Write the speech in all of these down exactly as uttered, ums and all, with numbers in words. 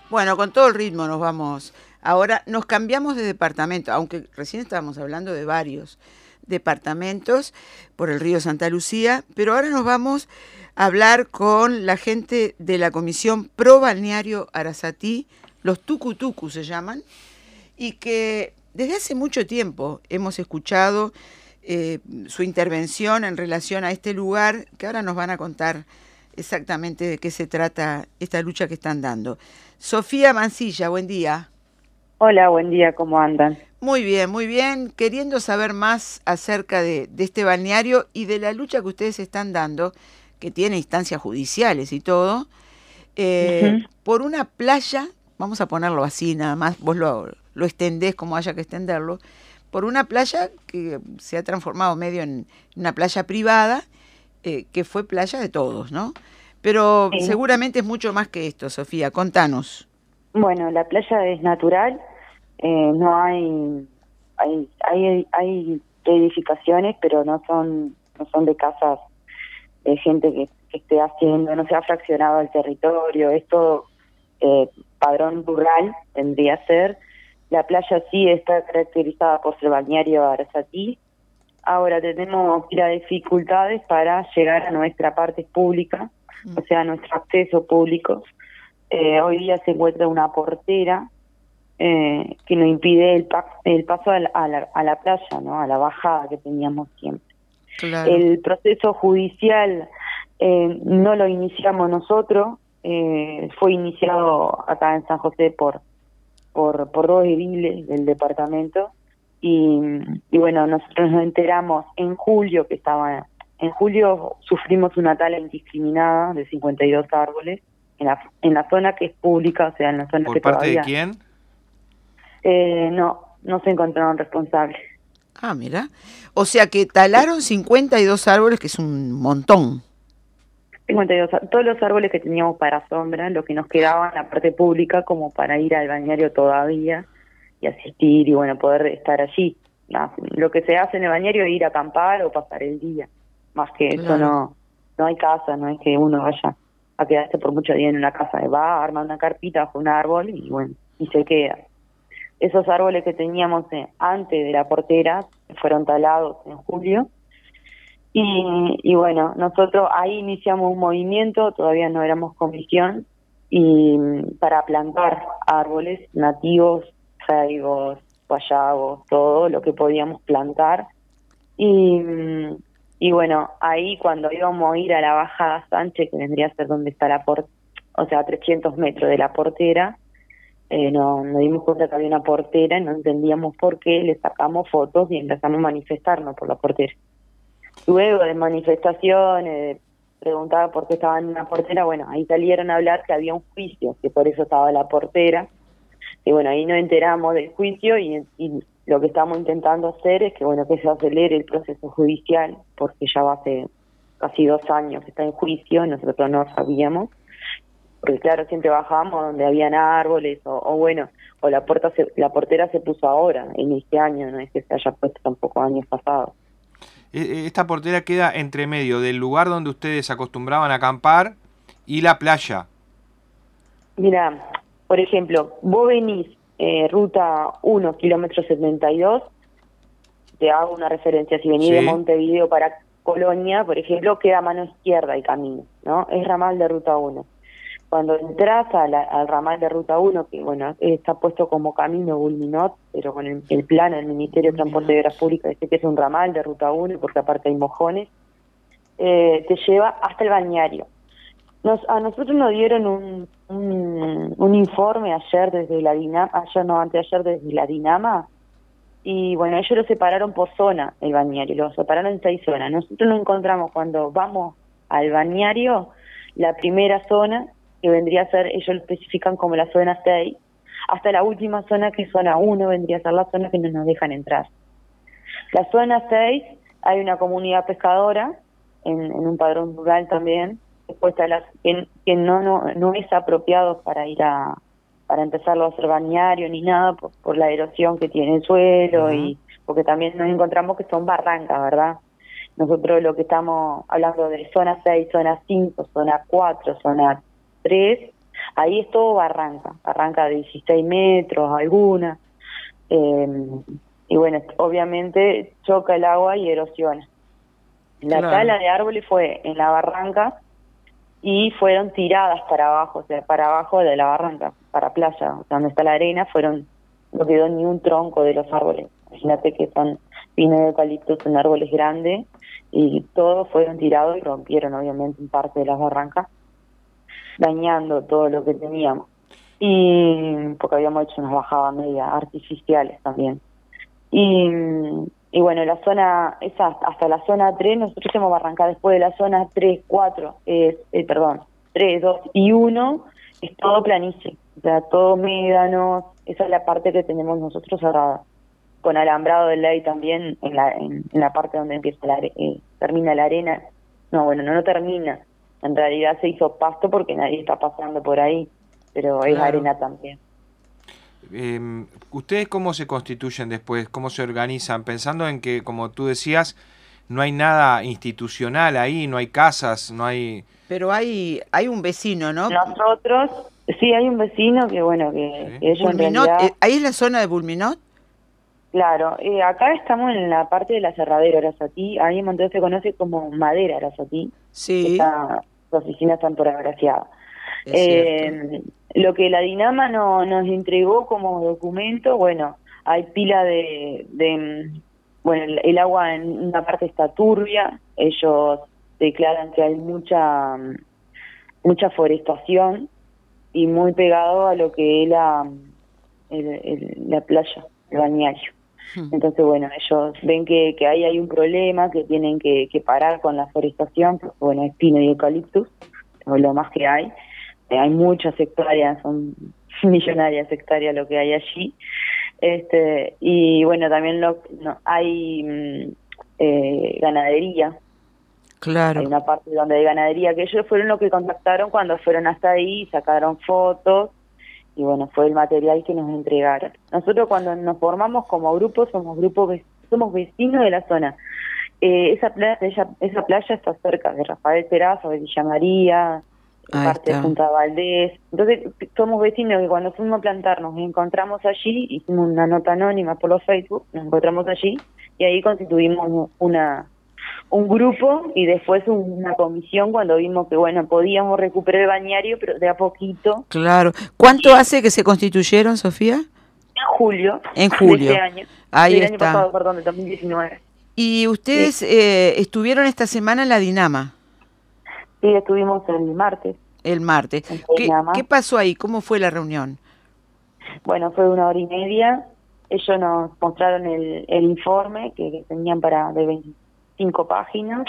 Bueno, con todo el ritmo nos vamos. Ahora nos cambiamos de departamento, aunque recién estábamos hablando de varios departamentos por el río Santa Lucía, pero ahora nos vamos a hablar con la gente de la Comisión Pro Balneario Arasatí, los tucutucu se llaman, y que desde hace mucho tiempo hemos escuchado eh, su intervención en relación a este lugar, que ahora nos van a contar exactamente de qué se trata esta lucha que están dando. Sofía Mancilla, buen día. Hola, buen día, ¿cómo andan? Muy bien, muy bien. Queriendo saber más acerca de, de este balneario y de la lucha que ustedes están dando, que tiene instancias judiciales y todo, eh, Ujú. por una playa, vamos a ponerlo así nada más, vos lo, lo extendés como haya que extenderlo, por una playa que se ha transformado medio en una playa privada, eh, que fue playa de todos, ¿no? Pero Sí. seguramente es mucho más que esto, Sofía, contanos. Bueno, la playa es natural, eh, no hay, hay, hay, hay edificaciones, pero no son, no son de casas de gente que, que esté haciendo, no se ha fraccionado el territorio, es todo eh, padrón rural, tendría que ser. La playa sí está caracterizada por ser balneario Arasatí. Ahora tenemos las dificultades para llegar a nuestra parte pública, o sea, a nuestro acceso público. Eh, hoy día se encuentra una portera eh, que nos impide el, pa el paso a la, a, la, a la playa, ¿no? A la bajada que teníamos siempre. Claro. El proceso judicial eh, no lo iniciamos nosotros, eh, fue iniciado acá en San José por por, por dos ediles del departamento y, y bueno, nosotros nos enteramos en julio que estaba, en julio sufrimos una tala indiscriminada de cincuenta y dos árboles en la, en la zona que es pública, o sea, en la zona ¿Por que parte de todavía quién? eh, no, no se encontraron responsables. Ah, mira. O sea que talaron cincuenta y dos árboles, que es un montón. cincuenta y dos, á- todos los árboles que teníamos para sombra, lo que nos quedaba en la parte pública como para ir al balneario todavía y asistir y bueno, poder estar allí. No, lo que se hace en el balneario es ir a acampar o pasar el día. Más que eso Claro. no, no hay casa, no es que uno vaya a quedarse por mucho día en una casa, va, arma una carpita bajo un árbol y bueno, y se queda. Esos árboles que teníamos eh, antes de la portera fueron talados en julio y, y bueno, nosotros ahí iniciamos un movimiento, todavía no éramos comisión, y mm, para plantar árboles nativos, jaigos, guayabos, todo lo que podíamos plantar. Y, mm, y bueno, ahí cuando íbamos a ir a la Bajada Sánchez, que vendría a ser donde está la portera, o sea, a trescientos metros de la portera, eh, no, nos dimos cuenta que había una portera y no entendíamos por qué, le sacamos fotos y empezamos a manifestarnos por la portera. Luego de manifestaciones, de preguntar por qué estaban en una portera, bueno, ahí salieron a hablar que había un juicio, que por eso estaba la portera, y bueno, ahí nos enteramos del juicio y, y lo que estamos intentando hacer es que, bueno, que se acelere el proceso judicial, porque ya va hace casi dos años que está en juicio, nosotros no sabíamos, porque claro, siempre bajábamos donde habían árboles, o, o bueno, o la puerta se, la portera se puso ahora, en este año, no es que se haya puesto tampoco años pasados. E- e- Esta portera queda entre medio del lugar donde ustedes acostumbraban a acampar y la playa. Mira, por ejemplo, vos venís eh, ruta uno, kilómetro setenta y dos, te hago una referencia, si venís de Sí. Montevideo para Colonia, por ejemplo, queda a mano izquierda el camino, ¿no? Es ramal de ruta uno. Cuando entras a la- al ramal de ruta uno, que bueno, está puesto como camino Bulminot, pero con el, el plan del Ministerio de Transporte y Obras Públicas dice que es un ramal de ruta uno, porque aparte hay mojones, eh, te lleva hasta el balneario. Nos, a nosotros nos dieron un, un, un informe ayer desde la Dinama, ayer no, anteayer desde la Dinama, y bueno, ellos lo separaron por zona, el balneario, lo separaron en seis zonas. Nosotros nos encontramos cuando vamos al balneario, la primera zona, que vendría a ser, ellos lo especifican como la zona seis, hasta la última zona, que es zona uno, vendría a ser la zona que no nos dejan entrar. La zona seis, hay una comunidad pescadora, en, en un padrón rural también, después está la, que, que no, no, no es apropiado para ir a, para empezarlo a hacer balneario ni nada, por, por la erosión que tiene el suelo Ujú. y porque también nos encontramos que son barrancas, ¿verdad? Nosotros lo que estamos hablando de zona seis, zona cinco, zona cuatro, zona tres, Ahí es todo barranca, barranca de dieciséis metros, alguna. Eh, y bueno, obviamente choca el agua y erosiona. La Claro. tala de árboles fue en la barranca y fueron tiradas para abajo, o sea, para abajo de la barranca, para playa, o sea, donde está la arena, fueron, no quedó ni un tronco de los árboles. Imagínate que son pinos de eucalipto, son árboles grandes, y todos fueron tirados y rompieron obviamente en parte de las barrancas, dañando todo lo que teníamos. Y porque habíamos hecho unas bajadas medias artificiales también. Y, y bueno, la zona, esa hasta la zona tres, nosotros hemos barranca después de la zona tres, cuatro, eh, eh, perdón, tres, dos y uno, es todo planicie, o sea, todo médanos, esa es la parte que tenemos nosotros cerrada, con alambrado de ley también en la, en, en la parte donde empieza la, eh, termina la arena. No, bueno, no, no termina, en realidad se hizo pasto porque nadie está pasando por ahí, pero es Claro. arena también. Eh, ¿Ustedes cómo se constituyen después? ¿Cómo se organizan? Pensando en que, como tú decías, no hay nada institucional ahí, no hay casas, no hay... Pero hay, hay un vecino, ¿no? Nosotros, sí, hay un vecino que, bueno, que, Sí. que ellos en Bulminot, realidad... eh, ahí es la zona de Bulminot. Claro, eh, acá estamos en la parte de la Cerradero Arasatí, ahí en Montevideo se conoce como Madera Arasatí, Sí, está, las oficinas están por Agraciada. es cierto. Eh, lo que la Dinama no, nos entregó como documento, bueno, hay pila de, de bueno, el, el agua en una parte está turbia, ellos declaran que hay mucha mucha forestación y muy pegado a lo que es la, el, el, la playa, el balneario. Entonces, bueno, ellos ven que, que ahí hay un problema, que tienen que, que parar con la forestación, porque, bueno, es pino y eucaliptus, o lo más que hay. Eh, hay muchas hectáreas, son millonarias hectáreas lo que hay allí. Este y bueno, también lo, no, hay mm, eh, ganadería. Claro. Hay una parte donde hay ganadería, que ellos fueron los que contactaron cuando fueron hasta ahí, sacaron fotos, y bueno, fue el material que nos entregaron. Nosotros cuando nos formamos como grupo, somos grupos, somos vecinos de la zona. Eh, esa playa, esa, esa playa está cerca de Rafael Peraza, de Villa María, Ahí parte de está. Punta Valdés. Entonces, somos vecinos que cuando fuimos a plantar nos encontramos allí, hicimos una nota anónima por los Facebook, nos encontramos allí, y ahí constituimos una un grupo y después una comisión cuando vimos que, bueno, podíamos recuperar el bañario, pero de a poquito. Claro. ¿Cuánto hace que se constituyeron, Sofía? En julio. En julio. De este año. Ahí del está. año pasado, perdón, del dos mil diecinueve. Y ustedes sí. eh, estuvieron esta semana en la Dinama. Sí, estuvimos el martes. El martes. ¿Qué, ¿Qué pasó ahí? ¿Cómo fue la reunión? Bueno, fue una hora y media. Ellos nos mostraron el, el informe que, que tenían para de veinticinco páginas.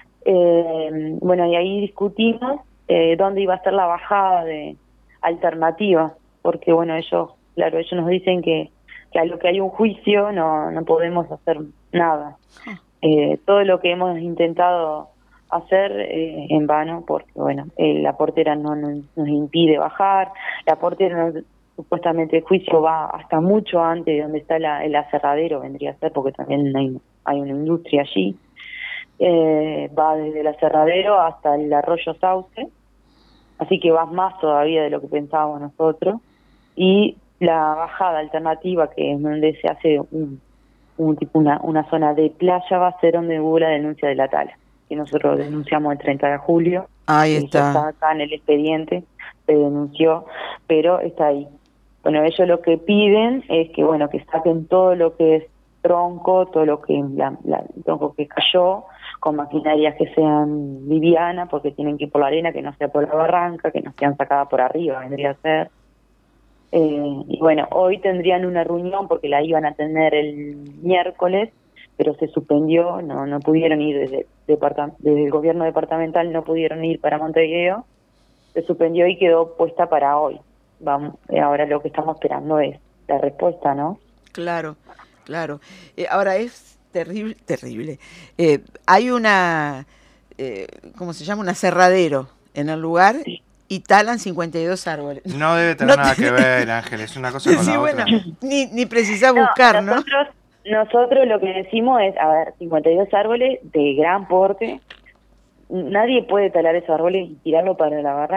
Eh, bueno, y ahí discutimos eh, dónde iba a ser la bajada de alternativa, porque bueno, ellos, claro, ellos nos dicen que, que a lo que hay un juicio no, no podemos hacer nada. Eh, todo lo que hemos intentado hacer eh, en vano, porque bueno, eh, la portera no, no nos impide bajar, la portera no, supuestamente el juicio va hasta mucho antes de donde está la, el aserradero, vendría a ser, porque también hay, hay una industria allí. Eh, va desde el aserradero hasta el arroyo Sauce, así que vas más todavía de lo que pensábamos nosotros. Y la bajada alternativa, que es donde se hace un, un tipo una, una zona de playa, va a ser donde hubo la denuncia de la tala, que nosotros denunciamos el treinta de julio. Ahí está. Está acá en el expediente, se denunció, pero está ahí. Bueno, ellos lo que piden es que, bueno, que saquen todo lo que es tronco, todo lo que la, la, el tronco que cayó, con maquinarias que sean livianas, porque tienen que ir por la arena, que no sea por la barranca, que no sean sacadas por arriba, vendría a ser. Eh, y bueno, hoy tendrían una reunión porque la iban a tener el miércoles, pero se suspendió, no no pudieron ir desde, desde el gobierno departamental, no pudieron ir para Montevideo, se suspendió y quedó puesta para hoy. Vamos, ahora lo que estamos esperando es la respuesta, ¿no? Claro, claro. Eh, ahora es terrible, terrible. Eh, hay una, eh, ¿cómo se llama? Un aserradero en el lugar y talan cincuenta y dos árboles. No debe tener no nada te... que ver, Ángel, es una cosa con sí, la bueno, otra. Ni, ni precisás no, buscar, nosotros, ¿no? Nosotros lo que decimos es, a ver, cincuenta y dos árboles de gran porte, nadie puede talar esos árboles y tirarlo para la barranca.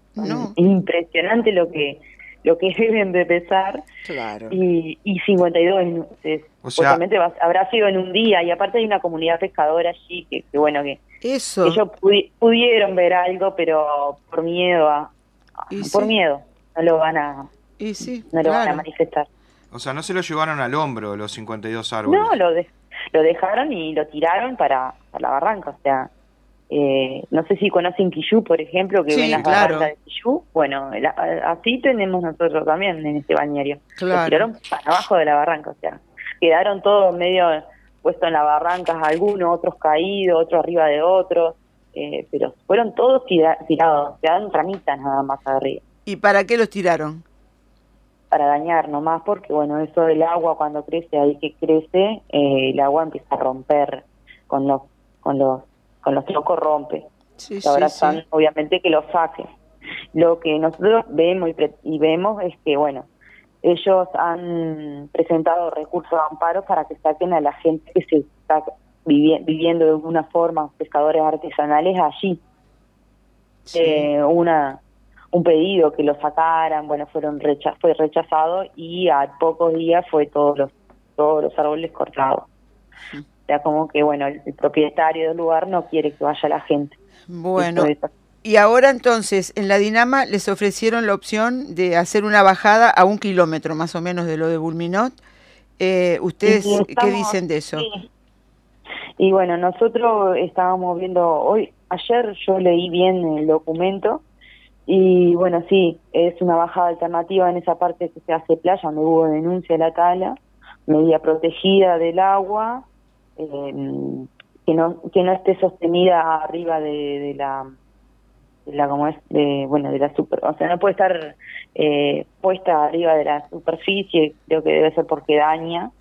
No. Es impresionante lo que lo que deben de pesar. Claro. Y, y cincuenta y dos es, O sea, supuestamente va- habrá sido en un día, y aparte hay una comunidad pescadora allí que, que bueno, que Eso. ellos pudi- pudieron ver algo, pero por miedo a, Y por sí. miedo no lo van a Y sí, no lo van a claro. manifestar. o sea, no se lo llevaron al hombro los cincuenta y dos árboles. No, lo de- lo dejaron y lo tiraron para, para la barranca. O sea, eh, no sé si conocen Quillú, por ejemplo, que Sí, ven las claro. barrancas de Quillú. Bueno, la- así tenemos nosotros también en este balneario. Claro. Lo tiraron para abajo de la barranca. O sea, quedaron todos medio puestos en las barrancas, algunos, otros caídos, otros arriba de otros. Eh, pero fueron todos tira- tirados, quedaron ramitas nada más arriba. ¿Y para qué los tiraron? Para dañar nomás, porque bueno, eso del agua cuando crece, ahí que crece, eh, el agua empieza a romper con los con los con los trocos, rompe. Sí, Y ahora sí, están, sí. obviamente, que lo saquen. Lo que nosotros vemos y, pre- y vemos es que bueno, ellos han presentado recursos de amparo para que saquen a la gente que se está vivi- viviendo de alguna forma, pescadores artesanales allí. Sí. Eh, una un pedido que lo sacaran, bueno, fueron recha fue rechazado, y a pocos días fue todos los todos los árboles cortados. Sí. O sea, como que bueno, el, el propietario del lugar no quiere que vaya la gente. Bueno, Eso es- y ahora entonces en la Dinama les ofrecieron la opción de hacer una bajada a un kilómetro más o menos de lo de Bulminot. Eh, ¿Ustedes y qué estamos- dicen de eso? sí. Y bueno, nosotros estábamos viendo hoy, ayer yo leí bien el documento. Y bueno, sí, es una bajada alternativa en esa parte que se hace playa, donde hubo denuncia de la tala, medida protegida del agua, eh, que no que no esté sostenida arriba de, de la de la como es de bueno de la super, o sea, no puede estar eh, puesta arriba de la superficie, creo que debe ser porque daña.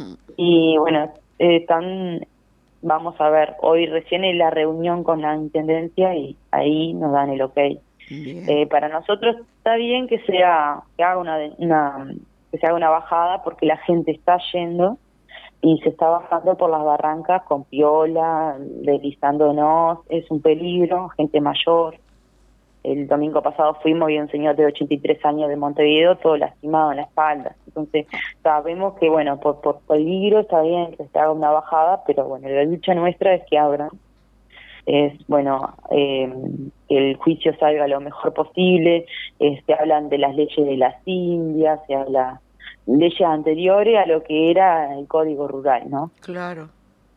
Y bueno, eh, están vamos a ver, hoy recién en la reunión con la intendencia y ahí nos dan el ok. Bien. Eh, para nosotros está bien que sea que haga una, una que se haga una bajada, porque la gente está yendo y se está bajando por las barrancas con piola, deslizándonos, es un peligro, gente mayor. El domingo pasado fuimos y un señor de ochenta y tres años de Montevideo todo lastimado en la espalda. Entonces sabemos que bueno, por, por peligro está bien que se haga una bajada, pero bueno, la lucha nuestra es que abran. Es bueno, eh, que el juicio salga lo mejor posible. Eh, se hablan de las leyes de las Indias, se habla leyes anteriores a lo que era el Código Rural, ¿no? Claro.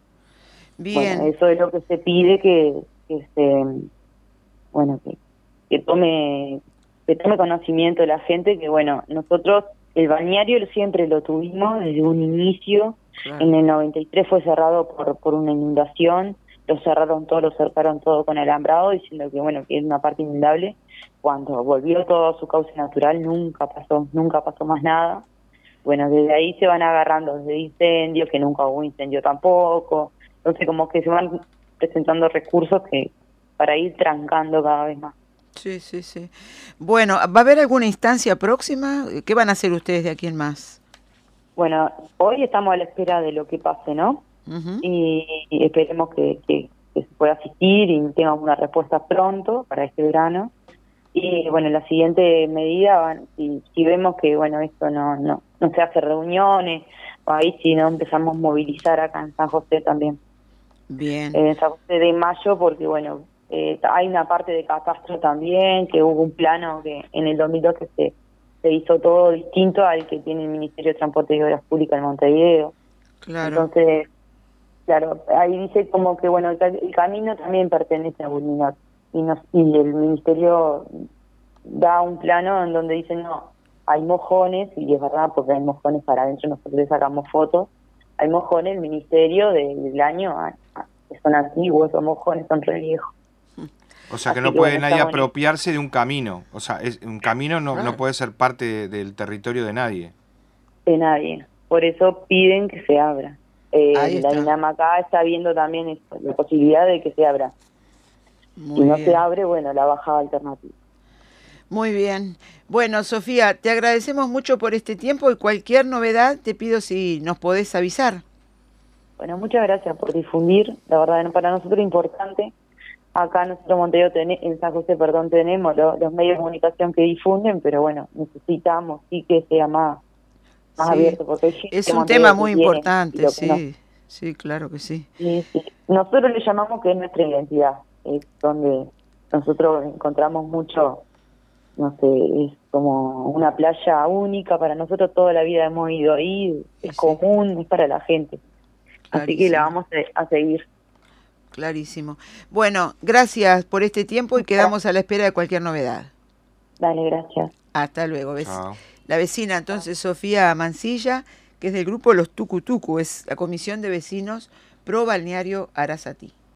Bien. Bueno, eso es lo que se pide, que, que se, bueno, que, que tome, que tome conocimiento de la gente, que bueno, nosotros el balneario siempre lo tuvimos desde un inicio. Claro. En el noventa y tres fue cerrado por por una inundación. Lo cerraron todo, lo cercaron todo con alambrado, diciendo que bueno, que es una parte inundable. Cuando volvió todo a su cauce natural, nunca pasó, nunca pasó más nada. Bueno, desde ahí se van agarrando desde incendios, que nunca hubo incendio tampoco. Entonces como que se van presentando recursos que para ir trancando cada vez más. Sí, sí, sí. Bueno, ¿va a haber alguna instancia próxima? ¿Qué van a hacer ustedes de aquí en más? Bueno, hoy estamos a la espera de lo que pase, ¿no? Uh-huh. Y, y esperemos que, que, que se pueda asistir y tengamos una respuesta pronto para este verano. Y bueno, la siguiente medida, van, si, si vemos que bueno, esto no no no se hace reuniones, ahí sí no empezamos a movilizar acá en San José también. Bien. Eh, en San José de Mayo, porque bueno, eh, hay una parte de catastro también, que hubo un plano que en el dos mil dos que se, se hizo todo distinto al que tiene el Ministerio de Transporte y Obras Públicas en Montevideo. Claro. Entonces, claro, ahí dice como que bueno, el, el camino también pertenece a Bulminot, y, nos, y el Ministerio da un plano en donde dice no, hay mojones, y es verdad porque hay mojones para adentro, nosotros le sacamos fotos, hay mojones, el Ministerio de, del año a, a, que son antiguos, esos mojones son re viejos. O sea que Así no que, puede bueno, nadie está bonito. apropiarse de un camino. O sea, es, un camino no, Claro. no puede ser parte de- del territorio de nadie. De nadie, por eso piden que se abra. Eh, Ahí la está. Dinama acá está viendo también esto, la posibilidad de que se abra. Muy Si no bien. se abre, bueno, la bajada alternativa. Muy bien. Bueno, Sofía, te agradecemos mucho por este tiempo y cualquier novedad te pido si nos podés avisar. Bueno, muchas gracias por difundir, la verdad para nosotros es importante acá nosotros en Montevideo, ten- en San José, perdón, tenemos lo- los medios de comunicación que difunden, pero bueno, necesitamos sí que sea más, más Sí, abierto, porque hay gente es de un Montevideo tema que muy viene y importante, lo que no. sí, sí, claro que sí. Sí, sí. Nosotros le llamamos que es nuestra identidad, es donde nosotros encontramos mucho, no sé, es como una playa única, para nosotros toda la vida hemos ido ahí, Y es sí, común, es para la gente. Así que la clarísimo, vamos a, a seguir. clarísimo. Bueno, gracias por este tiempo y Gra- quedamos a la espera de cualquier novedad. Dale, gracias. Hasta luego. Vec- Chao. La vecina entonces Sofía Mancilla, que es del grupo Los Tucutucu, es la Comisión de Vecinos Pro Balneario Arasatí.